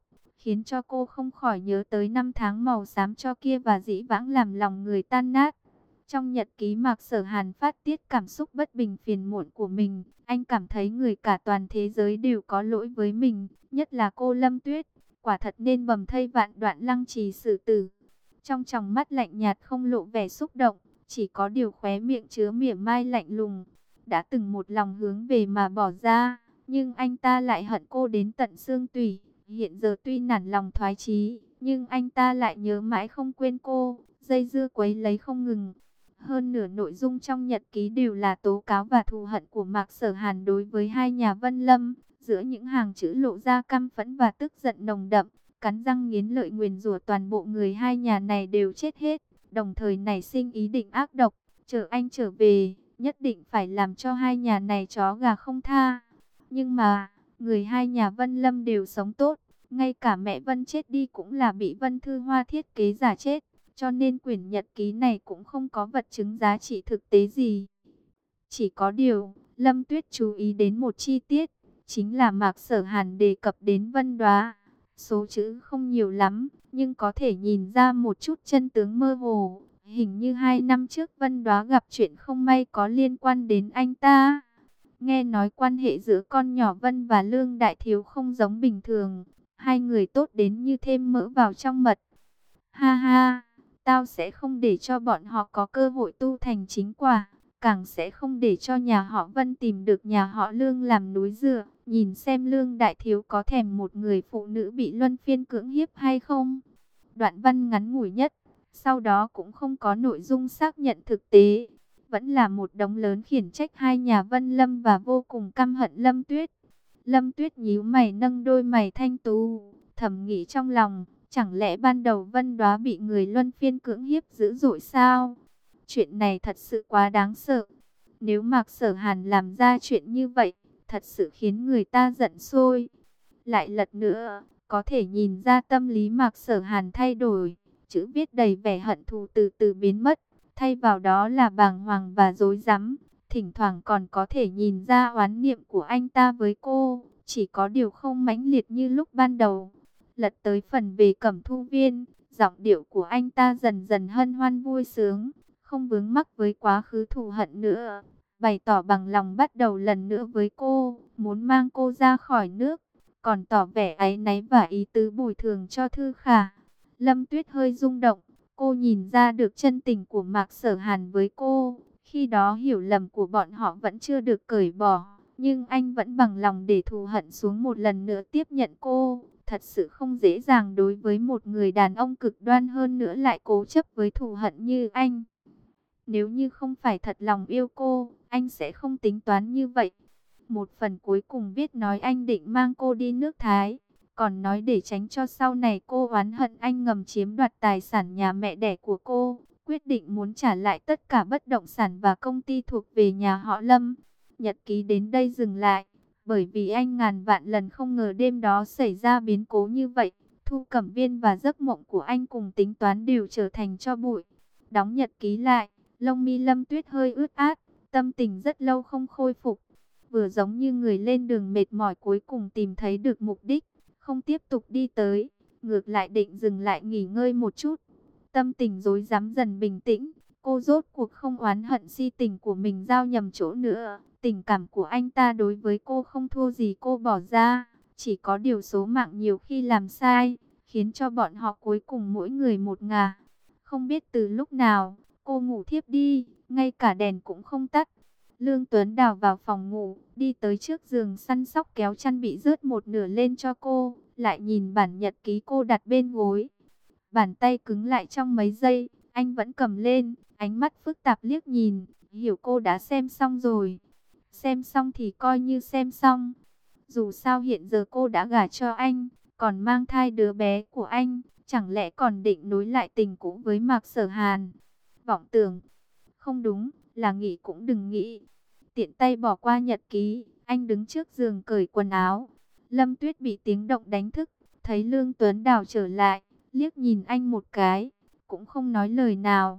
Speaker 1: khiến cho cô không khỏi nhớ tới năm tháng màu xám cho kia và dĩ vãng làm lòng người tan nát. Trong nhật ký Mạc Sở Hàn phát tiết cảm xúc bất bình phiền muộn của mình, anh cảm thấy người cả toàn thế giới đều có lỗi với mình, nhất là cô Lâm Tuyết, quả thật nên bầm thây vạn đoạn lăng trì xử tử. Trong tròng mắt lạnh nhạt không lộ vẻ xúc động, chỉ có điều khóe miệng chứa mỉa mai lạnh lùng. Đã từng một lòng hướng về mà bỏ ra, nhưng anh ta lại hận cô đến tận xương tủy. Hiện giờ tuy nản lòng thoái chí, nhưng anh ta lại nhớ mãi không quên cô, dây dưa quấy lấy không ngừng. Hơn nửa nội dung trong nhật ký đều là tố cáo và thù hận của Mạc Sở Hàn đối với hai nhà Vân Lâm. Giữa những hàng chữ lộ ra căm phẫn và tức giận nồng đậm, cắn răng nghiến lợi nguyền rủa toàn bộ người hai nhà này đều chết hết, đồng thời nảy sinh ý định ác độc, chờ anh trở về, nhất định phải làm cho hai nhà này chó gà không tha. Nhưng mà, người hai nhà Vân Lâm đều sống tốt, ngay cả mẹ Vân chết đi cũng là bị Vân Thư Hoa thiết kế giả chết, cho nên quyển nhật ký này cũng không có vật chứng giá trị thực tế gì. Chỉ có điều, Lâm Tuyết chú ý đến một chi tiết, chính là Mạc Sở Hàn đề cập đến Vân Đóa. Số chữ không nhiều lắm, nhưng có thể nhìn ra một chút chân tướng mơ hồ. Hình như hai năm trước Vân Đóa gặp chuyện không may có liên quan đến anh ta. Nghe nói quan hệ giữa con nhỏ Vân và Lương Đại Thiếu không giống bình thường. Hai người tốt đến như thêm mỡ vào trong mật. Ha ha, tao sẽ không để cho bọn họ có cơ hội tu thành chính quả. Càng sẽ không để cho nhà họ Vân tìm được nhà họ Lương làm núi dựa. Nhìn xem Lương Đại Thiếu có thèm một người phụ nữ bị luân phiên cưỡng hiếp hay không. Đoạn văn ngắn ngủi nhất, sau đó cũng không có nội dung xác nhận thực tế. Vẫn là một đống lớn khiển trách hai nhà Vân Lâm và vô cùng căm hận Lâm Tuyết. Lâm Tuyết nhíu mày nâng đôi mày thanh tú, thầm nghĩ trong lòng, chẳng lẽ ban đầu Vân Đóa bị người luân phiên cưỡng hiếp dữ dội sao? Chuyện này thật sự quá đáng sợ. Nếu Mạc Sở Hàn làm ra chuyện như vậy, thật sự khiến người ta giận sôi. Lại lật nữa, có thể nhìn ra tâm lý Mạc Sở Hàn thay đổi. Chữ viết đầy vẻ hận thù từ từ biến mất, thay vào đó là bàng hoàng và rối rắm. Thỉnh thoảng còn có thể nhìn ra oán niệm của anh ta với cô, chỉ có điều không mãnh liệt như lúc ban đầu. Lật tới phần về Cẩm Thu Viên, giọng điệu của anh ta dần dần hân hoan vui sướng, không vướng mắc với quá khứ thù hận nữa. Bày tỏ bằng lòng bắt đầu lần nữa với cô, muốn mang cô ra khỏi nước, còn tỏ vẻ áy náy và ý tứ bồi thường cho Thư Khả. Lâm Tuyết hơi rung động, cô nhìn ra được chân tình của Mạc Sở Hàn với cô, khi đó hiểu lầm của bọn họ vẫn chưa được cởi bỏ, nhưng anh vẫn bằng lòng để thù hận xuống một lần nữa tiếp nhận cô. Thật sự không dễ dàng đối với một người đàn ông cực đoan hơn nữa lại cố chấp với thù hận như anh. Nếu như không phải thật lòng yêu cô, anh sẽ không tính toán như vậy. Một phần cuối cùng viết nói anh định mang cô đi nước Thái, còn nói để tránh cho sau này cô oán hận anh ngầm chiếm đoạt tài sản nhà mẹ đẻ của cô, quyết định muốn trả lại tất cả bất động sản và công ty thuộc về nhà họ Lâm. Nhật ký đến đây dừng lại, bởi vì anh ngàn vạn lần không ngờ đêm đó xảy ra biến cố như vậy. Thu Cẩm Viên và giấc mộng của anh cùng tính toán đều trở thành tro bụi. Đóng nhật ký lại, lông mi Lâm Tuyết hơi ướt át, tâm tình rất lâu không khôi phục. Vừa giống như người lên đường mệt mỏi cuối cùng tìm thấy được mục đích, không tiếp tục đi tới, ngược lại định dừng lại nghỉ ngơi một chút. Tâm tình rối rắm dần bình tĩnh, cô rốt cuộc không oán hận si tình của mình giao nhầm chỗ nữa. Tình cảm của anh ta đối với cô không thua gì cô bỏ ra, chỉ có điều số mạng nhiều khi làm sai, khiến cho bọn họ cuối cùng mỗi người một ngả. Không biết từ lúc nào, cô ngủ thiếp đi, ngay cả đèn cũng không tắt. Lương Tuấn Đào vào phòng ngủ, đi tới trước giường săn sóc kéo chăn bị rớt một nửa lên cho cô, lại nhìn bản nhật ký cô đặt bên gối. Bàn tay cứng lại trong mấy giây, anh vẫn cầm lên, ánh mắt phức tạp liếc nhìn, hiểu cô đã xem xong rồi. Xem xong thì coi như xem xong. Dù sao hiện giờ cô đã gả cho anh, còn mang thai đứa bé của anh, chẳng lẽ còn định nối lại tình cũ với Mạc Sở Hàn? Vọng tưởng, không đúng, là nghĩ cũng đừng nghĩ. Tiện tay bỏ qua nhật ký, anh đứng trước giường cởi quần áo. Lâm Tuyết bị tiếng động đánh thức, thấy Lương Tuấn Đào trở lại, liếc nhìn anh một cái, cũng không nói lời nào.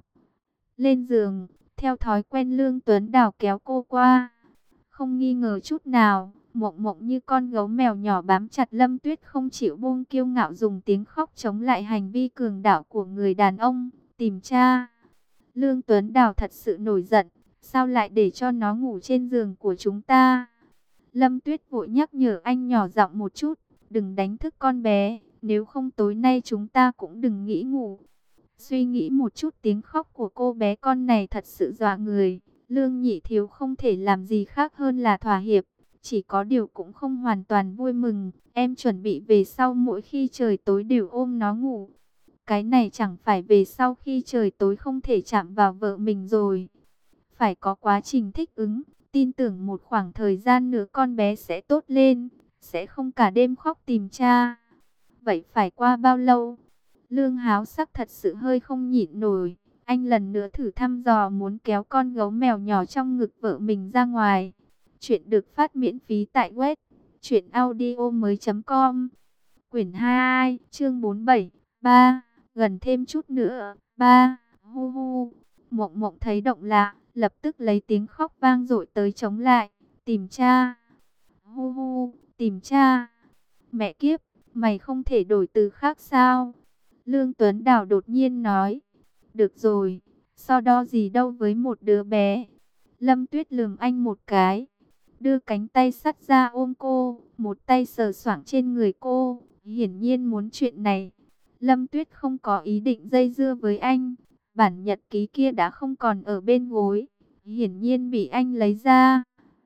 Speaker 1: Lên giường, theo thói quen Lương Tuấn Đào kéo cô qua. Không nghi ngờ chút nào, Mộng Mộng như con gấu mèo nhỏ bám chặt Lâm Tuyết không chịu buông, kiêu ngạo dùng tiếng khóc chống lại hành vi cường đảo của người đàn ông. Tìm cha. Lương Tuấn Đào thật sự nổi giận. Sao lại để cho nó ngủ trên giường của chúng ta? Lâm Tuyết vội nhắc nhở anh nhỏ giọng một chút. Đừng đánh thức con bé. Nếu không tối nay chúng ta cũng đừng nghĩ ngủ. Suy nghĩ một chút, tiếng khóc của cô bé con này thật sự dọa người. Lương Nhị Thiếu không thể làm gì khác hơn là thỏa hiệp. Chỉ có điều cũng không hoàn toàn vui mừng. Em chuẩn bị về sau mỗi khi trời tối đều ôm nó ngủ. Cái này chẳng phải về sau khi trời tối không thể chạm vào vợ mình rồi. Phải có quá trình thích ứng. Tin tưởng một khoảng thời gian nữa con bé sẽ tốt lên. Sẽ không cả đêm khóc tìm cha. Vậy phải qua bao lâu? Lương Háo Sắc thật sự hơi không nhịn nổi. Anh lần nữa thử thăm dò muốn kéo con gấu mèo nhỏ trong ngực vợ mình ra ngoài. Chuyện được phát miễn phí tại web truyện audio mới chấm com. Quyển hai, chương bốn mươi bảy. ba. Gần thêm chút nữa. ba. Hu hu. Mộng Mộng thấy động lạ, lập tức lấy tiếng khóc vang dội tới chống lại. Tìm cha. Hu hu. Tìm cha. Mẹ kiếp, mày không thể đổi từ khác sao? Lương Tuấn Đào đột nhiên nói. Được rồi, so đo gì đâu với một đứa bé. Lâm Tuyết lườm anh một cái, đưa cánh tay sắt ra ôm cô, một tay sờ soạng trên người cô, hiển nhiên muốn chuyện này. Lâm Tuyết không có ý định dây dưa với anh, bản nhật ký kia đã không còn ở bên gối, hiển nhiên bị anh lấy ra.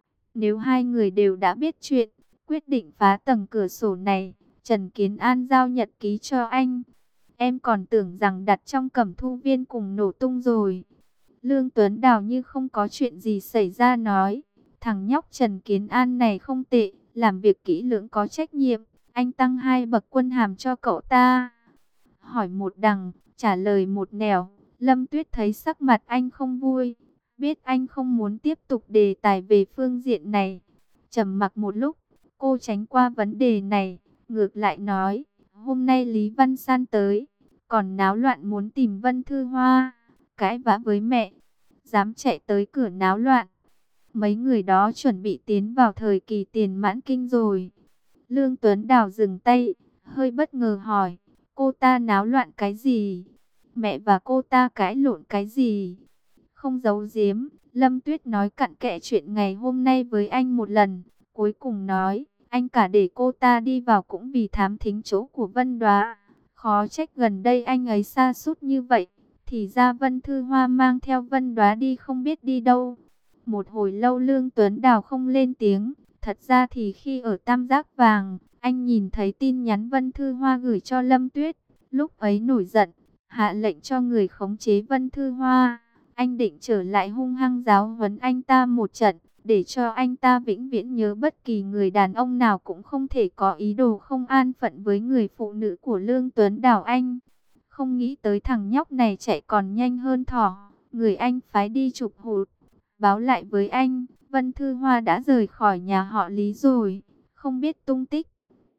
Speaker 1: Nếu hai người đều đã biết chuyện, quyết định phá tầng cửa sổ này, Trần Kiến An giao nhật ký cho anh. Em còn tưởng rằng đặt trong Cẩm Thu Viên cùng nổ tung rồi. Lương Tuấn Đào như không có chuyện gì xảy ra nói. Thằng nhóc Trần Kiến An này không tệ, làm việc kỹ lưỡng có trách nhiệm. Anh tăng hai bậc quân hàm cho cậu ta. Hỏi một đằng, trả lời một nẻo. Lâm Tuyết thấy sắc mặt anh không vui. Biết anh không muốn tiếp tục đề tài về phương diện này. Trầm mặc một lúc, cô tránh qua vấn đề này. Ngược lại nói, hôm nay Lý Văn San tới, còn náo loạn muốn tìm Vân Thư Hoa, cãi vã với mẹ, dám chạy tới cửa náo loạn. Mấy người đó chuẩn bị tiến vào thời kỳ tiền mãn kinh rồi. Lương Tuấn Đào dừng tay, hơi bất ngờ hỏi, cô ta náo loạn cái gì? Mẹ và cô ta cãi lộn cái gì? Không giấu giếm, Lâm Tuyết nói cặn kẽ chuyện ngày hôm nay với anh một lần, cuối cùng nói, anh cả để cô ta đi vào cũng vì thám thính chỗ của Vân Đoá. Khó trách gần đây anh ấy sa sút như vậy. Thì ra Vân Thư Hoa mang theo Vân Đoá đi không biết đi đâu. Một hồi lâu Lương Tuấn Đào không lên tiếng. Thật ra thì khi ở Tam Giác Vàng, anh nhìn thấy tin nhắn Vân Thư Hoa gửi cho Lâm Tuyết. Lúc ấy nổi giận, hạ lệnh cho người khống chế Vân Thư Hoa. Anh định trở lại hung hăng giáo huấn anh ta một trận, để cho anh ta vĩnh viễn nhớ bất kỳ người đàn ông nào cũng không thể có ý đồ không an phận với người phụ nữ của Lương Tuấn Đào anh. Không nghĩ tới thằng nhóc này chạy còn nhanh hơn thỏ. Người anh phái đi chụp hụt, báo lại với anh, Vân Thư Hoa đã rời khỏi nhà họ Lý rồi, không biết tung tích.